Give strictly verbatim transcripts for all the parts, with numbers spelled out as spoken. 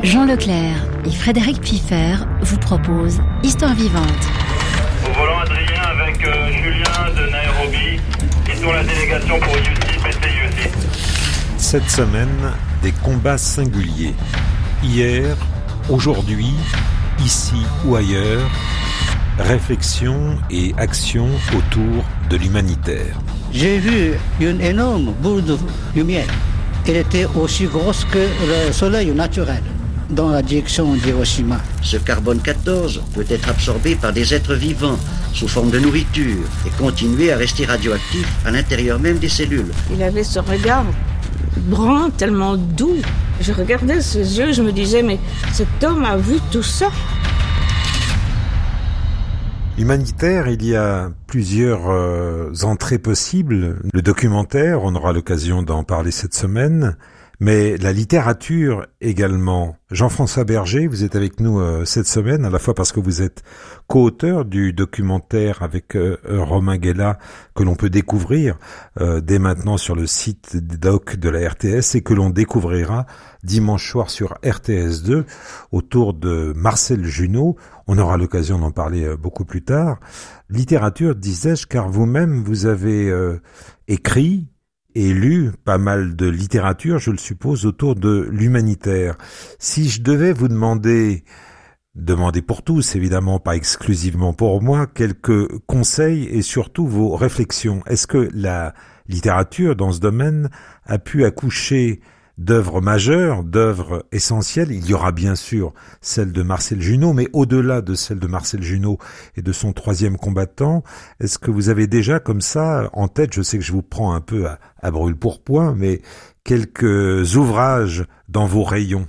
Jean Leclerc et Frédéric Piffer vous proposent Histoire vivante. Au volant Adrien avec euh, Julien de Nairobi. Ils sont la délégation pour U C P C U C. Cette semaine, des combats singuliers. Hier, aujourd'hui, ici ou ailleurs, réflexion et action autour de l'humanitaire. J'ai vu une énorme boule de lumière. Elle était aussi grosse que le soleil naturel dans la direction d'Hiroshima. Ce carbone quatorze peut être absorbé par des êtres vivants sous forme de nourriture et continuer à rester radioactif à l'intérieur même des cellules. Il avait ce regard brun, tellement doux. Je regardais ses yeux, je me disais, mais cet homme a vu tout ça. Humanitaire, il y a plusieurs euh, entrées possibles. Le documentaire, on aura l'occasion d'en parler cette semaine, mais la littérature également. Jean-François Berger, vous êtes avec nous euh, cette semaine, à la fois parce que vous êtes co-auteur du documentaire avec euh, Romain Guella, que l'on peut découvrir euh, dès maintenant sur le site doc de la R T S et que l'on découvrira dimanche soir sur R T S deux autour de Marcel Junot. On aura l'occasion d'en parler euh, beaucoup plus tard. Littérature, disais-je, car vous-même, vous avez euh, écrit et lu pas mal de littérature, je le suppose, autour de l'humanitaire. Si je devais vous demander, demander pour tous, évidemment, pas exclusivement pour moi, quelques conseils et surtout vos réflexions, est-ce que la littérature dans ce domaine a pu accoucher d'œuvres majeures, d'œuvres essentielles? Il y aura bien sûr celle de Marcel Junot, mais au-delà de celle de Marcel Junot et de son troisième combattant, est-ce que vous avez déjà comme ça en tête, je sais que je vous prends un peu à, à brûle-pourpoint, mais quelques ouvrages dans vos rayons?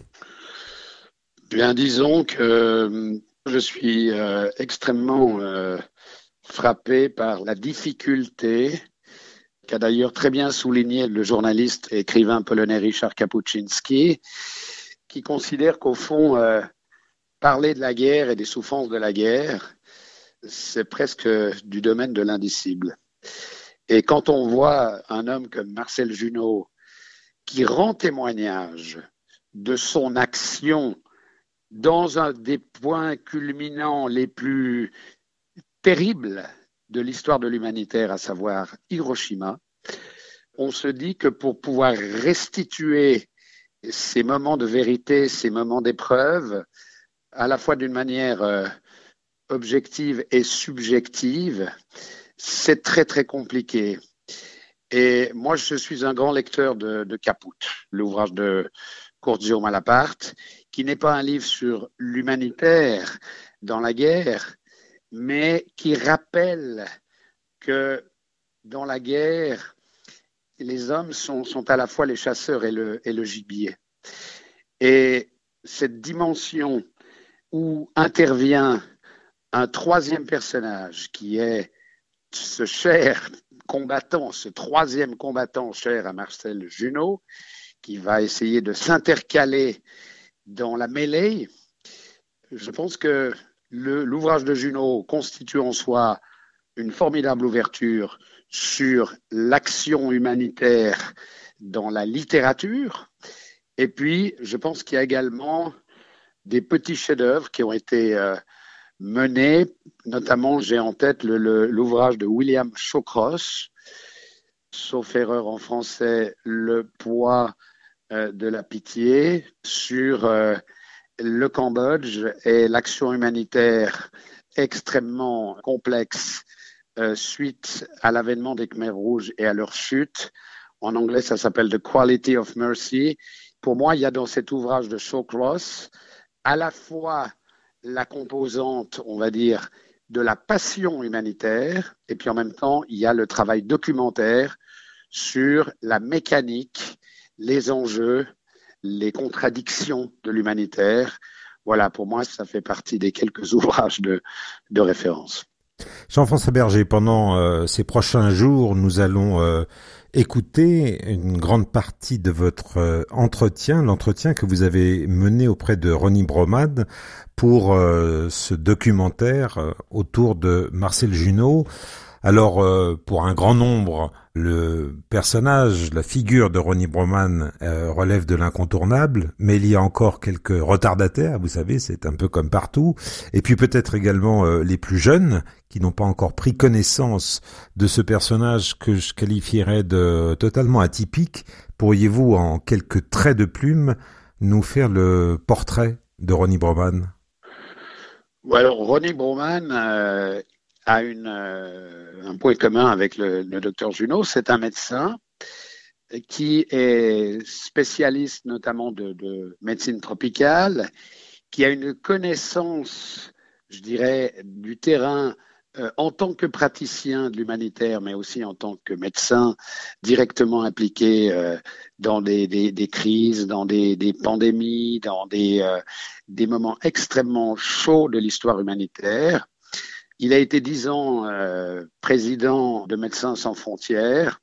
Bien, disons que je suis euh, extrêmement euh, frappé par la difficulté qu'a d'ailleurs très bien souligné le journaliste et écrivain polonais Richard Kapuscinski, qui considère qu'au fond, euh, parler de la guerre et des souffrances de la guerre, c'est presque du domaine de l'indicible. Et quand on voit un homme comme Marcel Junot qui rend témoignage de son action dans un des points culminants les plus terribles de l'histoire de l'humanitaire, à savoir Hiroshima, on se dit que pour pouvoir restituer ces moments de vérité, ces moments d'épreuve, à la fois d'une manière euh, objective et subjective, c'est très très compliqué. Et moi, je suis un grand lecteur de, de Caput, l'ouvrage de Curzio Malaparte, qui n'est pas un livre sur l'humanitaire dans la guerre, mais qui rappelle que dans la guerre, les hommes sont, sont à la fois les chasseurs et le, et le gibier. Et cette dimension où intervient un troisième personnage qui est ce cher combattant, ce troisième combattant cher à Marcel Junot, qui va essayer de s'intercaler dans la mêlée, je pense que Le, l'ouvrage de Junot constitue en soi une formidable ouverture sur l'action humanitaire dans la littérature. Et puis, je pense qu'il y a également des petits chefs-d'œuvre qui ont été euh, menés. Notamment, j'ai en tête le, le, l'ouvrage de William Shawcross, sauf erreur en français, Le poids euh, de la pitié, sur euh, le Cambodge et l'action humanitaire extrêmement complexe euh, suite à l'avènement des Khmers rouges et à leur chute. En anglais, ça s'appelle The Quality of Mercy. Pour moi, il y a dans cet ouvrage de Shawcross à la fois la composante, on va dire, de la passion humanitaire, et puis en même temps, il y a le travail documentaire sur la mécanique, les enjeux, les contradictions de l'humanitaire. Voilà, pour moi, ça fait partie des quelques ouvrages de, de référence. Jean-François Berger, pendant euh, ces prochains jours, nous allons euh, écouter une grande partie de votre euh, entretien, l'entretien que vous avez mené auprès de Ronnie Bromade pour euh, ce documentaire euh, autour de Marcel Junot. Alors, euh, pour un grand nombre, le personnage, la figure de Ronnie Broman euh, relève de l'incontournable, mais il y a encore quelques retardataires, vous savez, c'est un peu comme partout. Et puis peut-être également euh, les plus jeunes, qui n'ont pas encore pris connaissance de ce personnage que je qualifierais de totalement atypique. Pourriez-vous, en quelques traits de plume, nous faire le portrait de Ronnie Broman? Ouais, alors, Ronnie Broman euh, a une, euh, un point commun avec le, le docteur Junot. C'est un médecin qui est spécialiste notamment de, de médecine tropicale, qui a une connaissance, je dirais, du terrain euh, en tant que praticien de l'humanitaire, mais aussi en tant que médecin directement impliqué euh, dans des, des, des crises, dans des, des pandémies, dans des, euh, des moments extrêmement chauds de l'histoire humanitaire. Il a été dix ans euh, président de Médecins sans frontières.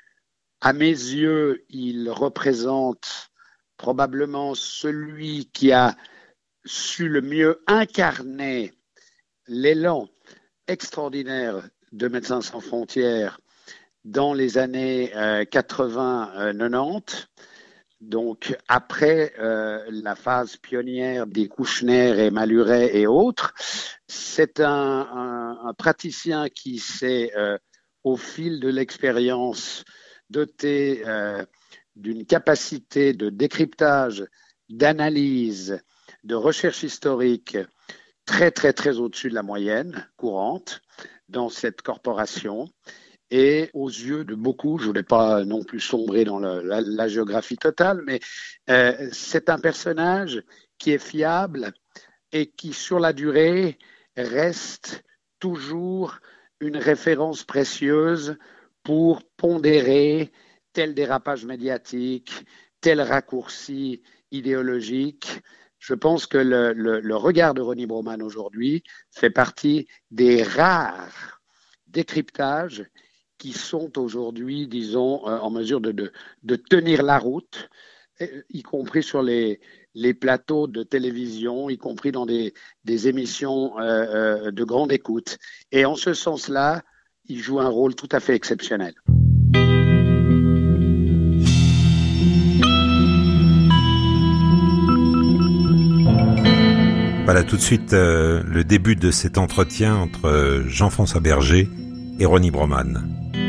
À mes yeux, il représente probablement celui qui a su le mieux incarner l'élan extraordinaire de Médecins sans frontières dans les années euh, quatre-vingts quatre-vingt-dix. Donc, après euh, la phase pionnière des Kouchner et Maluret et autres, c'est un, un, un praticien qui s'est, euh, au fil de l'expérience, doté euh, d'une capacité de décryptage, d'analyse, de recherche historique très, très, très au-dessus de la moyenne courante dans cette corporation. Et aux yeux de beaucoup, je ne voulais pas non plus sombrer dans le, la, la géographie totale, mais euh, c'est un personnage qui est fiable et qui, sur la durée, reste toujours une référence précieuse pour pondérer tel dérapage médiatique, tel raccourci idéologique. Je pense que le, le, le regard de Ronnie Broman aujourd'hui fait partie des rares décryptages qui sont aujourd'hui, disons, euh, en mesure de, de, de tenir la route, y compris sur les, les plateaux de télévision, y compris dans des, des émissions euh, euh, de grande écoute. Et en ce sens-là, il joue un rôle tout à fait exceptionnel. Voilà tout de suite euh, le début de cet entretien entre Jean-François Berger et Ronnie Broman.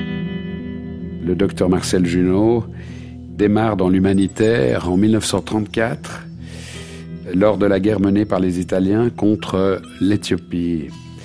Le docteur Marcel Junot démarre dans l'humanitaire en mille neuf cent trente-quatre, lors de la guerre menée par les Italiens contre l'Éthiopie.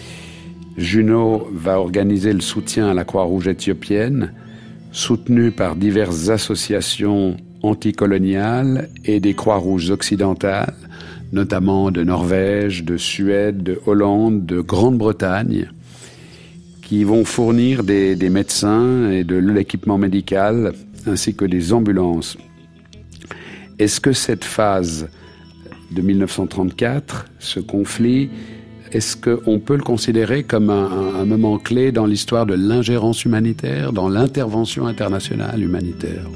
Junot va organiser le soutien à la Croix-Rouge éthiopienne, soutenu par diverses associations anticoloniales et des Croix-Rouges occidentales, notamment de Norvège, de Suède, de Hollande, de Grande-Bretagne, qui vont fournir des, des médecins et de l'équipement médical, ainsi que des ambulances. Est-ce que cette phase de mille neuf cent trente-quatre, ce conflit, est-ce qu'on peut le considérer comme un, un moment clé dans l'histoire de l'ingérence humanitaire, dans l'intervention internationale humanitaire?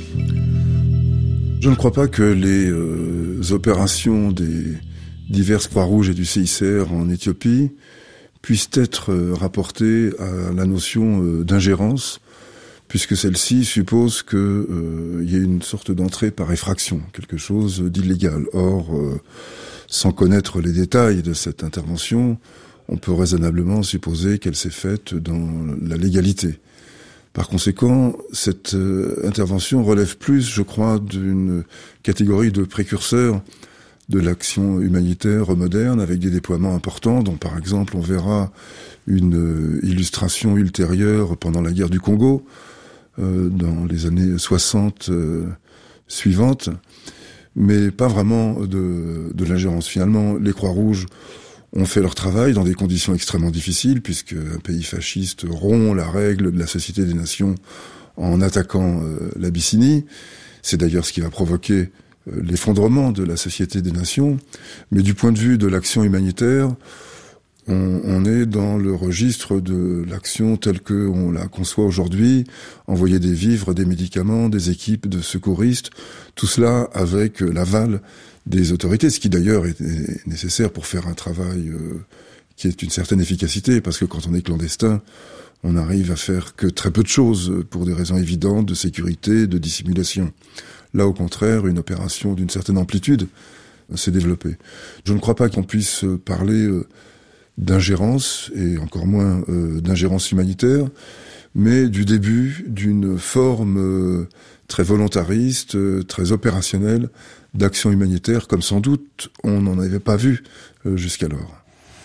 Je ne crois pas que les euh, opérations des diverses Croix-Rouges et du C I C R en Éthiopie puissent être euh, rapportées à la notion euh, d'ingérence, puisque celle-ci suppose qu'il euh, y ait une sorte d'entrée par effraction, quelque chose d'illégal. Or, euh, sans connaître les détails de cette intervention, on peut raisonnablement supposer qu'elle s'est faite dans la légalité. Par conséquent, cette euh, intervention relève plus, je crois, d'une catégorie de précurseurs de l'action humanitaire moderne, avec des déploiements importants, dont par exemple on verra une euh, illustration ultérieure pendant la guerre du Congo, euh, dans les années soixante euh, suivantes, mais pas vraiment de, de l'ingérence. Finalement, les Croix-Rouges ont fait leur travail dans des conditions extrêmement difficiles, puisque un pays fasciste rompt la règle de la Société des Nations en attaquant euh, l'Abyssinie. C'est d'ailleurs ce qui va provoquer euh, l'effondrement de la Société des Nations. Mais du point de vue de l'action humanitaire, on, on est dans le registre de l'action telle qu'on la conçoit aujourd'hui, envoyer des vivres, des médicaments, des équipes de secouristes, tout cela avec l'aval des autorités, ce qui d'ailleurs est, est nécessaire pour faire un travail euh, qui ait une certaine efficacité, parce que quand on est clandestin, on n'arrive à faire que très peu de choses pour des raisons évidentes de sécurité, de dissimulation. Là, au contraire, une opération d'une certaine amplitude s'est développée. Je ne crois pas qu'on puisse parler d'ingérence, et encore moins d'ingérence humanitaire, mais du début d'une forme très volontariste, très opérationnelle d'action humanitaire, comme sans doute on n'en avait pas vu jusqu'alors.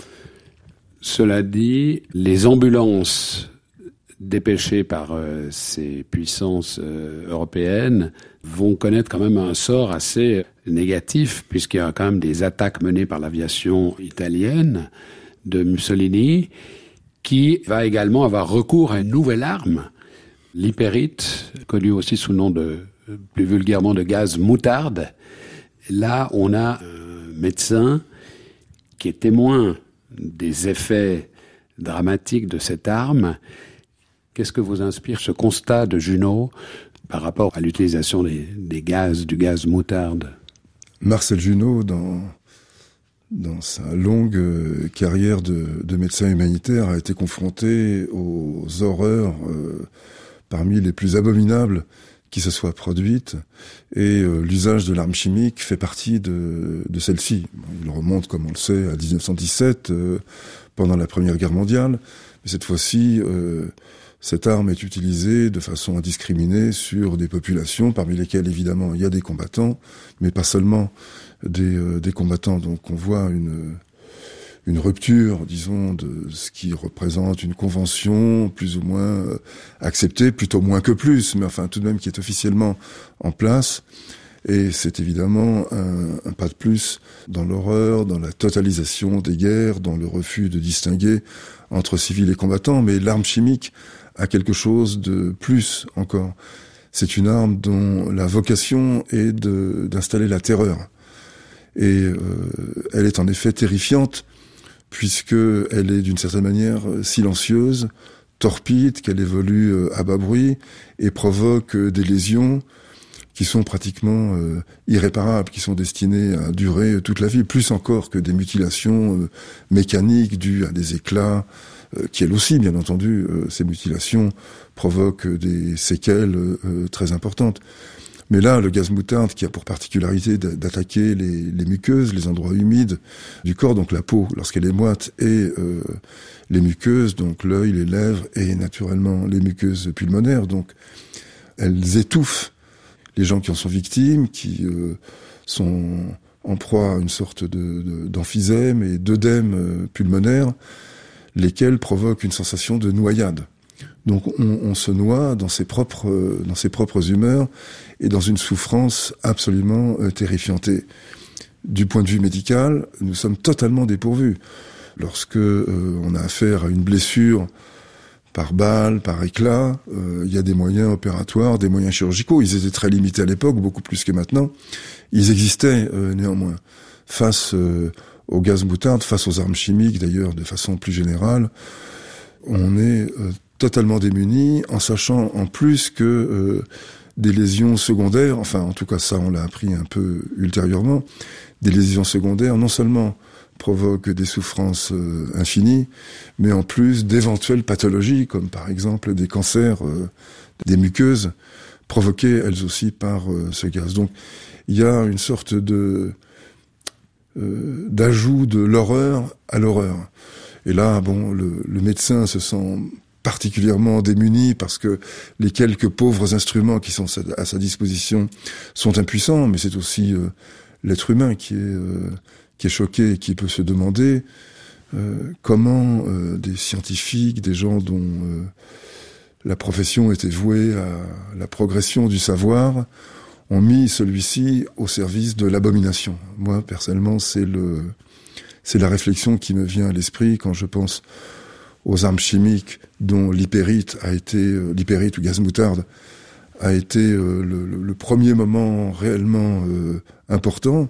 Cela dit, les ambulances dépêchées par euh, ces puissances euh, européennes vont connaître quand même un sort assez négatif, puisqu'il y a quand même des attaques menées par l'aviation italienne de Mussolini, qui va également avoir recours à une nouvelle arme, l'hypérite, connu aussi sous le nom de, plus vulgairement, de gaz moutarde. Là, on a un médecin qui est témoin des effets dramatiques de cette arme. Qu'est-ce que vous inspire ce constat de Junot par rapport à l'utilisation des, des gaz, du gaz moutarde? Marcel Junot, dans, dans sa longue carrière de, de médecin humanitaire, a été confronté aux horreurs euh, parmi les plus abominables qui se soient produites, et euh, l'usage de l'arme chimique fait partie de, de celle-ci. Il remonte, comme on le sait, à dix-neuf cent dix-sept, euh, pendant la Première Guerre mondiale, mais cette fois-ci, euh, cette arme est utilisée de façon indiscriminée sur des populations, parmi lesquelles, évidemment, il y a des combattants, mais pas seulement des, euh, des combattants. Donc on voit une... une rupture, disons, de ce qui représente une convention plus ou moins euh, acceptée, plutôt moins que plus, mais enfin tout de même qui est officiellement en place. Et c'est évidemment un, un pas de plus dans l'horreur, dans la totalisation des guerres, dans le refus de distinguer entre civils et combattants. Mais l'arme chimique a quelque chose de plus encore. C'est une arme dont la vocation est de, d'installer la terreur. Et euh, elle est en effet terrifiante, puisqu'elle est d'une certaine manière silencieuse, torpide, qu'elle évolue à bas bruit et provoque des lésions qui sont pratiquement euh, irréparables, qui sont destinées à durer toute la vie, plus encore que des mutilations euh, mécaniques dues à des éclats, euh, qui elles aussi, bien entendu, euh, ces mutilations provoquent des séquelles euh, très importantes. Mais là, le gaz moutarde, qui a pour particularité d'attaquer les, les muqueuses, les endroits humides du corps, donc la peau lorsqu'elle est moite, et euh, les muqueuses, donc l'œil, les lèvres, et naturellement les muqueuses pulmonaires, donc elles étouffent les gens qui en sont victimes, qui euh, sont en proie à une sorte de, de, d'emphysème et d'œdème euh, pulmonaire, lesquels provoquent une sensation de noyade. Donc on, on se noie dans ses propres euh, dans ses propres humeurs et dans une souffrance absolument euh, terrifiante. Et du point de vue médical, nous sommes totalement dépourvus. Lorsque euh, on a affaire à une blessure par balle, par éclat, euh, il y a des moyens opératoires, des moyens chirurgicaux. Ils étaient très limités à l'époque, beaucoup plus que maintenant. Ils existaient euh, néanmoins. Face euh, au gaz moutarde, face aux armes chimiques d'ailleurs, de façon plus générale, on est euh, totalement démunis, en sachant en plus que euh, des lésions secondaires, enfin en tout cas ça on l'a appris un peu ultérieurement, des lésions secondaires non seulement provoquent des souffrances euh, infinies, mais en plus d'éventuelles pathologies, comme par exemple des cancers euh, des muqueuses, provoquées elles aussi par euh, ce gaz. Donc il y a une sorte de euh, d'ajout de l'horreur à l'horreur. Et là, bon, le, le médecin se sent particulièrement démuni parce que les quelques pauvres instruments qui sont à sa disposition sont impuissants, mais c'est aussi euh, l'être humain qui est euh, qui est choqué et qui peut se demander euh, comment euh, des scientifiques, des gens dont euh, la profession était vouée à la progression du savoir, ont mis celui-ci au service de l'abomination. Moi, personnellement, c'est le c'est la réflexion qui me vient à l'esprit quand je pense aux armes chimiques dont l'hypérite a été, euh, l'hypérite ou gaz moutarde a été euh, le, le premier moment réellement euh, important,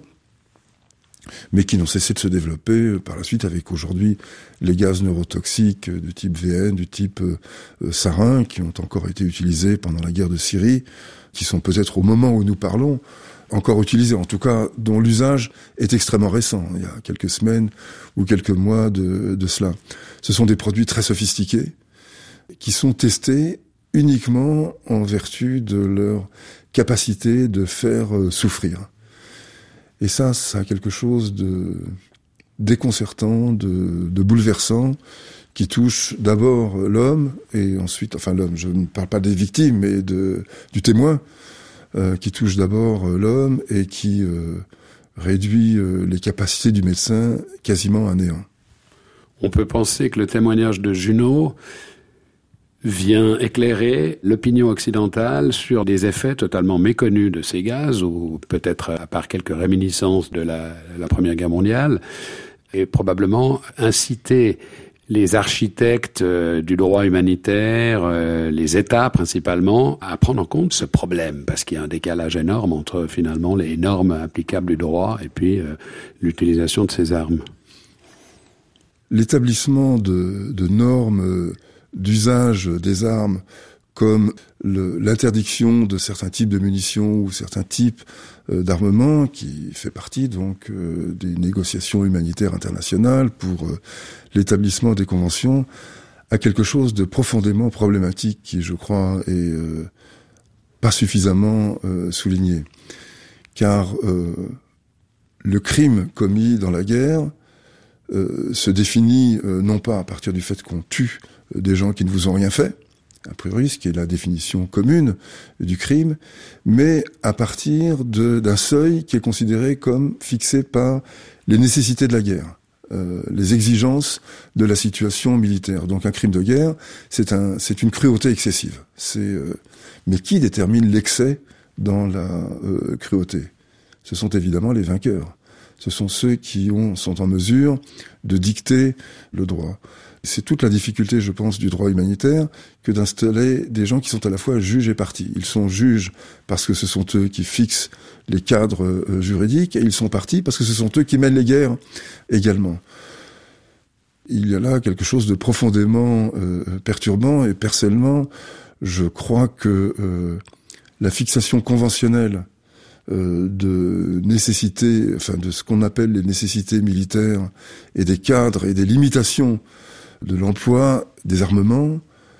mais qui n'ont cessé de se développer euh, par la suite avec aujourd'hui les gaz neurotoxiques euh, du type V N, du type euh, euh, sarin, qui ont encore été utilisés pendant la guerre de Syrie, qui sont peut-être au moment où nous parlons encore utilisés, en tout cas dont l'usage est extrêmement récent, il y a quelques semaines ou quelques mois de, de cela. Ce sont des produits très sophistiqués qui sont testés uniquement en vertu de leur capacité de faire euh, souffrir. Et ça, ça a quelque chose de déconcertant, de, de bouleversant, qui touche d'abord l'homme, et ensuite, enfin l'homme, je ne parle pas des victimes, mais de, du témoin, euh, qui touche d'abord l'homme et qui euh, réduit euh, les capacités du médecin quasiment à néant. On peut penser que le témoignage de Junot vient éclairer l'opinion occidentale sur des effets totalement méconnus de ces gaz, ou peut-être à part quelques réminiscences de la, la Première Guerre mondiale, et probablement inciter les architectes euh, du droit humanitaire, euh, les États principalement, à prendre en compte ce problème, parce qu'il y a un décalage énorme entre finalement les normes applicables du droit et puis euh, l'utilisation de ces armes. L'établissement de, de normes d'usage des armes, comme le, l'interdiction de certains types de munitions ou certains types euh, d'armement, qui fait partie donc euh, des négociations humanitaires internationales pour euh, l'établissement des conventions, a quelque chose de profondément problématique qui, je crois, est euh, pas suffisamment euh, souligné. Car euh, le crime commis dans la guerre euh, se définit euh, non pas à partir du fait qu'on tue euh, des gens qui ne vous ont rien fait, a priori, ce qui est la définition commune du crime, mais à partir de, d'un seuil qui est considéré comme fixé par les nécessités de la guerre, euh, les exigences de la situation militaire. Donc un crime de guerre, c'est un, c'est une cruauté excessive. C'est, euh, mais qui détermine l'excès dans la euh, cruauté ? Ce sont évidemment les vainqueurs. Ce sont ceux qui ont, sont en mesure de dicter le droit. C'est toute la difficulté, je pense, du droit humanitaire que d'installer des gens qui sont à la fois juges et parties. Ils sont juges parce que ce sont eux qui fixent les cadres euh, juridiques, et ils sont parties parce que ce sont eux qui mènent les guerres également. Il y a là quelque chose de profondément euh, perturbant, et personnellement, je crois que euh, la fixation conventionnelle euh, de nécessités, enfin de ce qu'on appelle les nécessités militaires, et des cadres et des limitations de l'emploi des armements,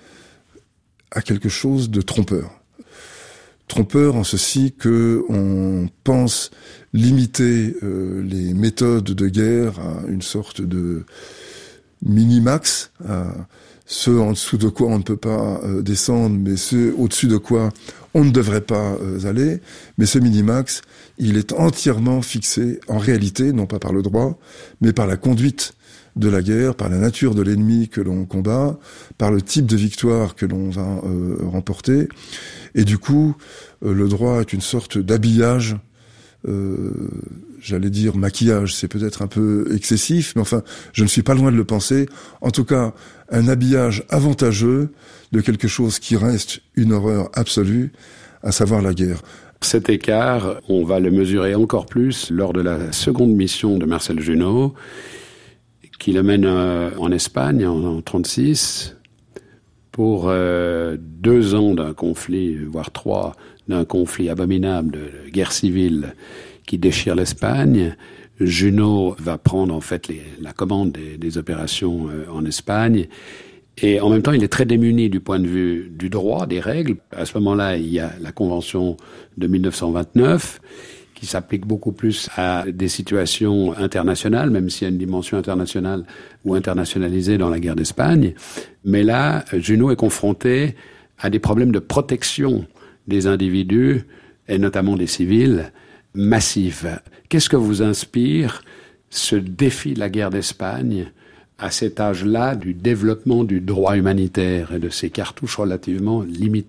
a quelque chose de trompeur. Trompeur en ceci que on pense limiter euh, les méthodes de guerre à une sorte de minimax, à ceux en dessous de quoi on ne peut pas euh, descendre, mais ceux au-dessus de quoi on ne devrait pas euh, aller. Mais ce minimax, il est entièrement fixé en réalité, non pas par le droit, mais par la conduite de la guerre, par la nature de l'ennemi que l'on combat, par le type de victoire que l'on va euh, remporter. Et du coup, euh, le droit est une sorte d'habillage, euh, j'allais dire maquillage, c'est peut-être un peu excessif, mais enfin, je ne suis pas loin de le penser. En tout cas, un habillage avantageux de quelque chose qui reste une horreur absolue, à savoir la guerre. Cet écart, on va le mesurer encore plus lors de la seconde mission de Marcel Junot, qui le mène euh, en Espagne en, en trente-six pour euh, deux ans d'un conflit, voire trois, d'un conflit abominable de, de guerre civile qui déchire l'Espagne. Junot va prendre en fait les, la commande des, des opérations euh, en Espagne, et en même temps il est très démuni du point de vue du droit, des règles. À ce moment-là, il y a la Convention de mille neuf cent vingt-neuf qui s'applique beaucoup plus à des situations internationales, même s'il y a une dimension internationale ou internationalisée dans la guerre d'Espagne. Mais là, Junot est confronté à des problèmes de protection des individus, et notamment des civils, massifs. Qu'est-ce que vous inspire ce défi de la guerre d'Espagne à cet âge-là du développement du droit humanitaire et de ses cartouches relativement limitées ?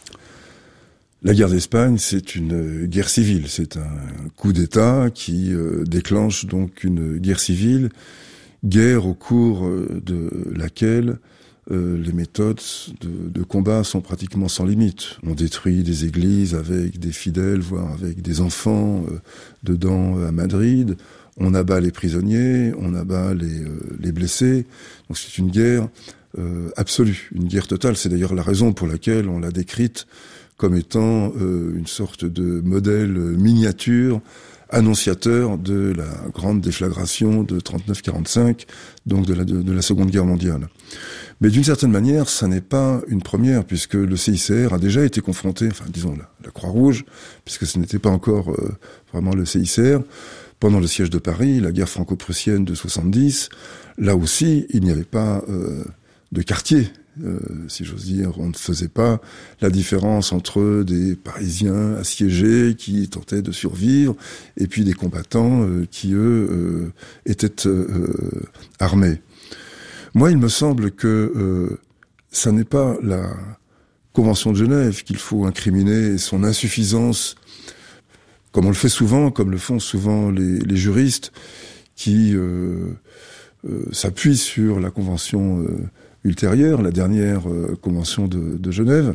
La guerre d'Espagne, c'est une guerre civile. C'est un coup d'État qui euh, déclenche donc une guerre civile, guerre au cours euh, de laquelle euh, les méthodes de, de combat sont pratiquement sans limite. On détruit des églises avec des fidèles, voire avec des enfants euh, dedans à Madrid. On abat les prisonniers, on abat les, euh, les blessés. Donc c'est une guerre euh, absolue, une guerre totale. C'est d'ailleurs la raison pour laquelle on l'a décrite comme étant euh, une sorte de modèle miniature annonciateur de la grande déflagration de trente-neuf quarante-cinq, donc de la, de, de la Seconde Guerre mondiale. Mais d'une certaine manière, ça n'est pas une première, puisque le C I C R a déjà été confronté, enfin disons la, la Croix-Rouge, puisque ce n'était pas encore euh, vraiment le C I C R, pendant le siège de Paris, la guerre franco-prussienne de soixante-dix, là aussi, il n'y avait pas euh, de quartier. Euh, si j'ose dire, on ne faisait pas la différence entre des Parisiens assiégés qui tentaient de survivre et puis des combattants euh, qui, eux, euh, étaient euh, armés. Moi, il me semble que euh, ça n'est pas la Convention de Genève qu'il faut incriminer et son insuffisance, comme on le fait souvent, comme le font souvent les, les juristes qui euh, euh, s'appuient sur la Convention euh, ultérieure, la dernière euh, convention de, de Genève,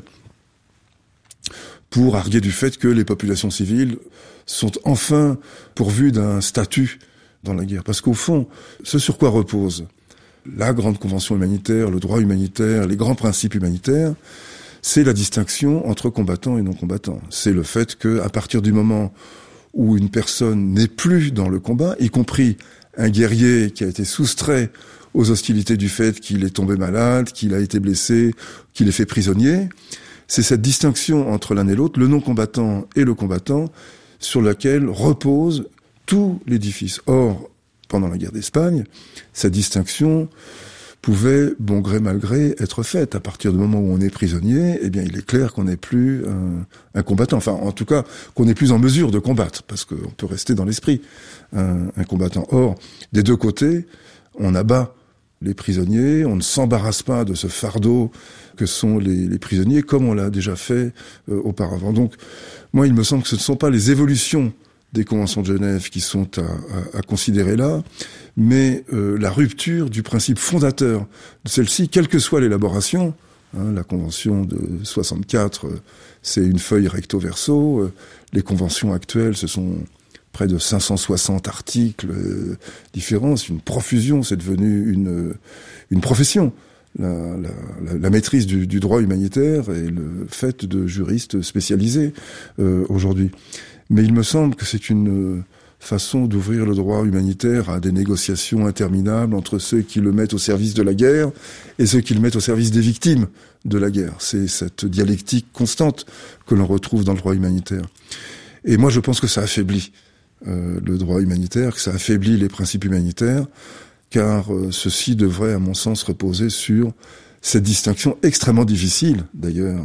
pour arguer du fait que les populations civiles sont enfin pourvues d'un statut dans la guerre. Parce qu'au fond, ce sur quoi repose la grande convention humanitaire, le droit humanitaire, les grands principes humanitaires, c'est la distinction entre combattants et non-combattants. C'est le fait qu'à partir du moment où une personne n'est plus dans le combat, y compris un guerrier qui a été soustrait aux hostilités du fait qu'il est tombé malade, qu'il a été blessé, qu'il est fait prisonnier. C'est cette distinction entre l'un et l'autre, le non-combattant et le combattant, sur laquelle repose tout l'édifice. Or, pendant la guerre d'Espagne, cette distinction pouvait, bon gré mal gré, être faite. À partir du moment où on est prisonnier, eh bien, il est clair qu'on n'est plus un, un combattant. Enfin, en tout cas, qu'on n'est plus en mesure de combattre, parce qu'on peut rester dans l'esprit un, un combattant. Or, des deux côtés, on abat les prisonniers, on ne s'embarrasse pas de ce fardeau que sont les, les prisonniers, comme on l'a déjà fait euh, auparavant. Donc, moi, il me semble que ce ne sont pas les évolutions des conventions de Genève qui sont à, à, à considérer là, mais euh, la rupture du principe fondateur de celle-ci, quelle que soit l'élaboration. Hein, la convention de soixante-quatre, euh, c'est une feuille recto-verso. Euh, les conventions actuelles, ce sont près de cinq cent soixante articles euh, différents. C'est une profusion, c'est devenu une, une profession. La, la, la maîtrise du, du droit humanitaire et le fait de juristes spécialisés euh, aujourd'hui. Mais il me semble que c'est une façon d'ouvrir le droit humanitaire à des négociations interminables entre ceux qui le mettent au service de la guerre et ceux qui le mettent au service des victimes de la guerre. C'est cette dialectique constante que l'on retrouve dans le droit humanitaire. Et moi, je pense que ça affaiblit euh, le droit humanitaire, que ça affaiblit les principes humanitaires, car euh, ceci devrait, à mon sens, reposer sur cette distinction extrêmement difficile, d'ailleurs,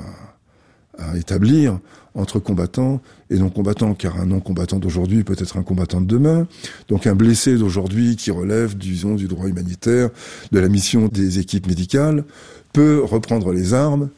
à, à établir entre combattants et non-combattants, car un non-combattant d'aujourd'hui peut être un combattant de demain. Donc un blessé d'aujourd'hui qui relève, disons, du droit humanitaire, de la mission des équipes médicales, peut reprendre les armes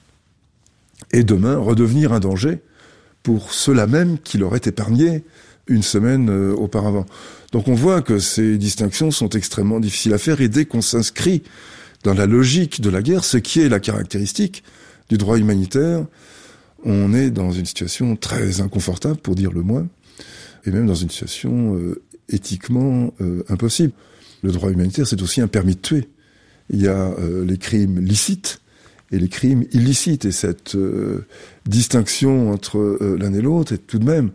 et demain redevenir un danger pour ceux-là même qui l'auraient épargné une semaine euh, auparavant. Donc on voit que ces distinctions sont extrêmement difficiles à faire, et dès qu'on s'inscrit dans la logique de la guerre, ce qui est la caractéristique du droit humanitaire, on est dans une situation très inconfortable, pour dire le moins, et même dans une situation euh, éthiquement euh, impossible. Le droit humanitaire, c'est aussi un permis de tuer. Il y a euh, les crimes licites et les crimes illicites, et cette euh, distinction entre euh, l'un et l'autre est tout de même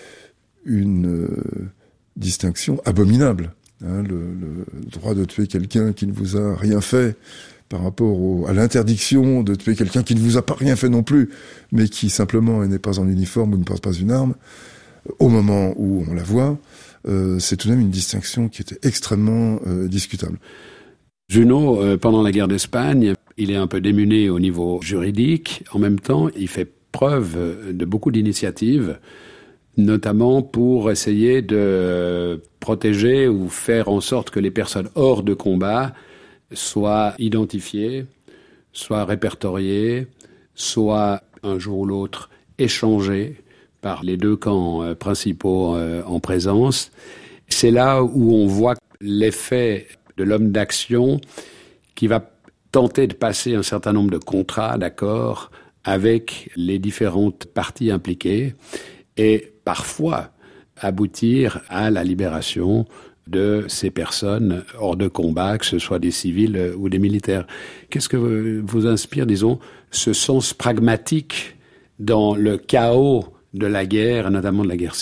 une euh, distinction abominable. Hein, le, le droit de tuer quelqu'un qui ne vous a rien fait par rapport au, à l'interdiction de tuer quelqu'un qui ne vous a pas rien fait non plus, mais qui simplement n'est pas en uniforme ou ne porte pas une arme, au moment où on la voit, euh, c'est tout de même une distinction qui était extrêmement euh, discutable. Junot, euh, pendant la guerre d'Espagne, il est un peu démuni au niveau juridique. En même temps, il fait preuve de beaucoup d'initiatives, notamment pour essayer de protéger ou faire en sorte que les personnes hors de combat soient identifiées, soient répertoriées, soient un jour ou l'autre échangées par les deux camps principaux en présence. C'est là où on voit l'effet de l'homme d'action qui va tenter de passer un certain nombre de contrats, d'accords avec les différentes parties impliquées et parfois aboutir à la libération de ces personnes hors de combat, que ce soit des civils ou des militaires. Qu'est-ce que vous inspire, disons, ce sens pragmatique dans le chaos de la guerre, notamment de la guerre civile ?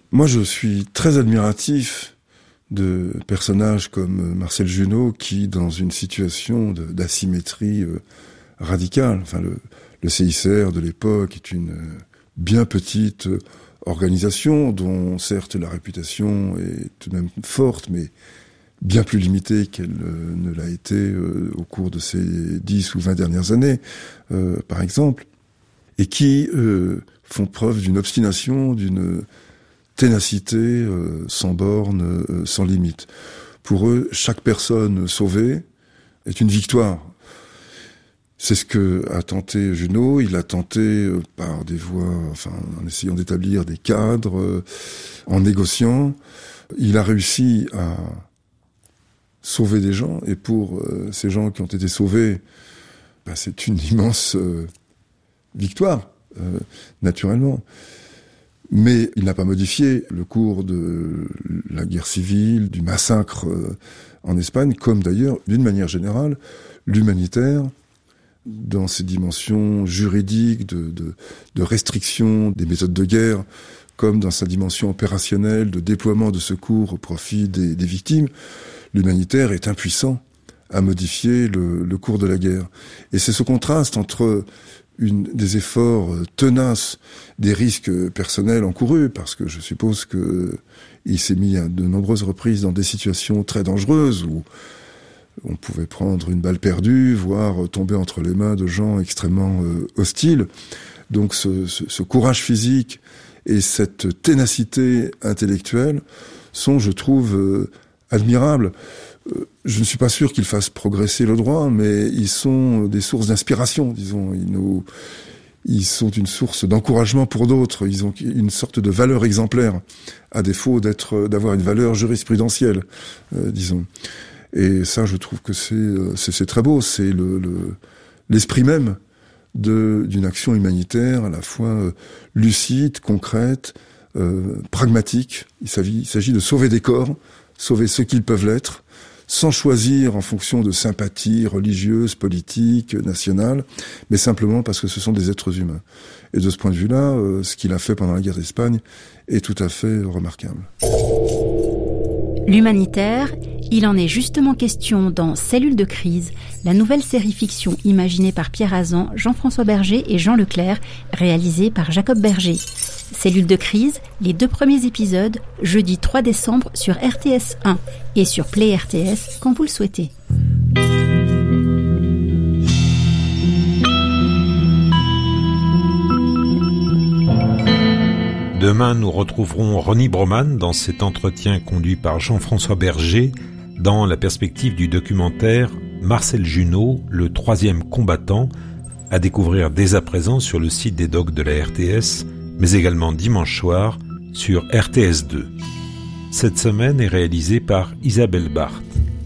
Moi, je suis très admiratif de personnages comme Marcel Junot qui, dans une situation de, d'asymétrie euh, radicale, enfin le, le C I C R de l'époque est une euh, bien petite euh, organisation dont certes la réputation est tout de même forte, mais bien plus limitée qu'elle euh, ne l'a été euh, au cours de ces dix ou vingt dernières années, euh, par exemple, et qui euh, font preuve d'une obstination, d'une ténacité euh, sans borne, euh, sans limite. Pour eux, chaque personne sauvée est une victoire. C'est ce que a tenté Junot. Il a tenté euh, par des voies, enfin, en essayant d'établir des cadres, euh, en négociant. Il a réussi à sauver des gens. Et pour euh, ces gens qui ont été sauvés, bah, c'est une immense euh, victoire, euh, naturellement. Mais il n'a pas modifié le cours de la guerre civile, du massacre euh, en Espagne, comme d'ailleurs, d'une manière générale, l'humanitaire, dans ses dimensions juridiques, de, de, de restriction des méthodes de guerre, comme dans sa dimension opérationnelle, de déploiement de secours au profit des, des victimes, l'humanitaire est impuissant à modifier le, le cours de la guerre. Et c'est ce contraste entre une, des efforts tenaces, des risques personnels encourus, parce que je suppose que il s'est mis à de nombreuses reprises dans des situations très dangereuses où on pouvait prendre une balle perdue, voire tomber entre les mains de gens extrêmement euh, hostiles. Donc ce, ce, ce courage physique et cette ténacité intellectuelle sont, je trouve, euh, admirables. Euh, je ne suis pas sûr qu'ils fassent progresser le droit, mais ils sont des sources d'inspiration, disons. Ils nous, ils sont une source d'encouragement pour d'autres. Ils ont une sorte de valeur exemplaire, à défaut d'être, d'avoir une valeur jurisprudentielle, euh, disons. Et ça, je trouve que c'est, c'est, c'est très beau. C'est le, le, l'esprit même de, d'une action humanitaire à la fois lucide, concrète, euh, pragmatique. Il s'agit, il s'agit de sauver des corps, sauver ceux qu'ils peuvent l'être, sans choisir en fonction de sympathies religieuses, politiques, nationales, mais simplement parce que ce sont des êtres humains. Et de ce point de vue-là, euh, ce qu'il a fait pendant la guerre d'Espagne est tout à fait remarquable. L'humanitaire, il en est justement question dans Cellule de crise, la nouvelle série fiction imaginée par Pierre Hazan, Jean-François Berger et Jean Leclerc, réalisée par Jacob Berger. Cellule de crise, les deux premiers épisodes, jeudi trois décembre sur R T S un et sur Play R T S quand vous le souhaitez. Demain, nous retrouverons Ronnie Broman dans cet entretien conduit par Jean-François Berger dans la perspective du documentaire Marcel Junot, le troisième combattant, à découvrir dès à présent sur le site des docs de la R T S, mais également dimanche soir sur R T S deux. Cette semaine est réalisée par Isabelle Barthes.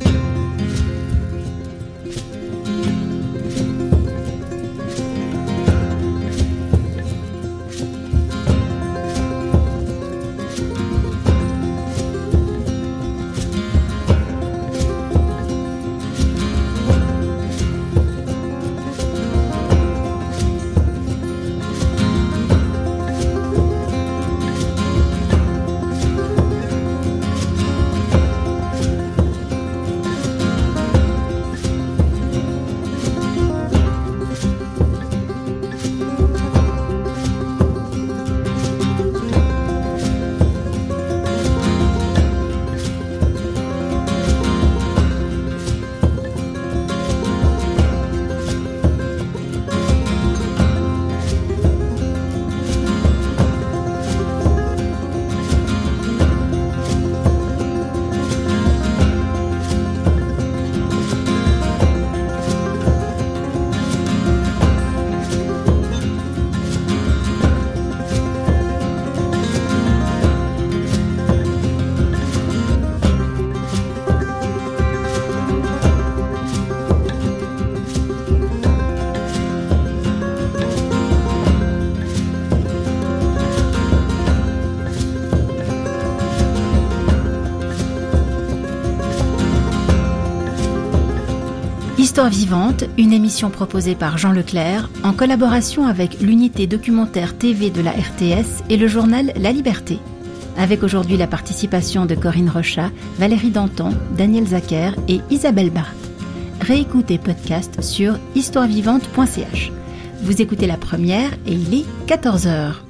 Histoire vivante, une émission proposée par Jean Leclerc en collaboration avec l'unité documentaire T V de la R T S et le journal La Liberté. avec aujourd'hui la participation de Corinne Rochat, Valérie Danton, Daniel Zacher et Isabelle Barth. Réécoutez podcast sur histoire vivante point c h. Vous écoutez la première et il est quatorze heures.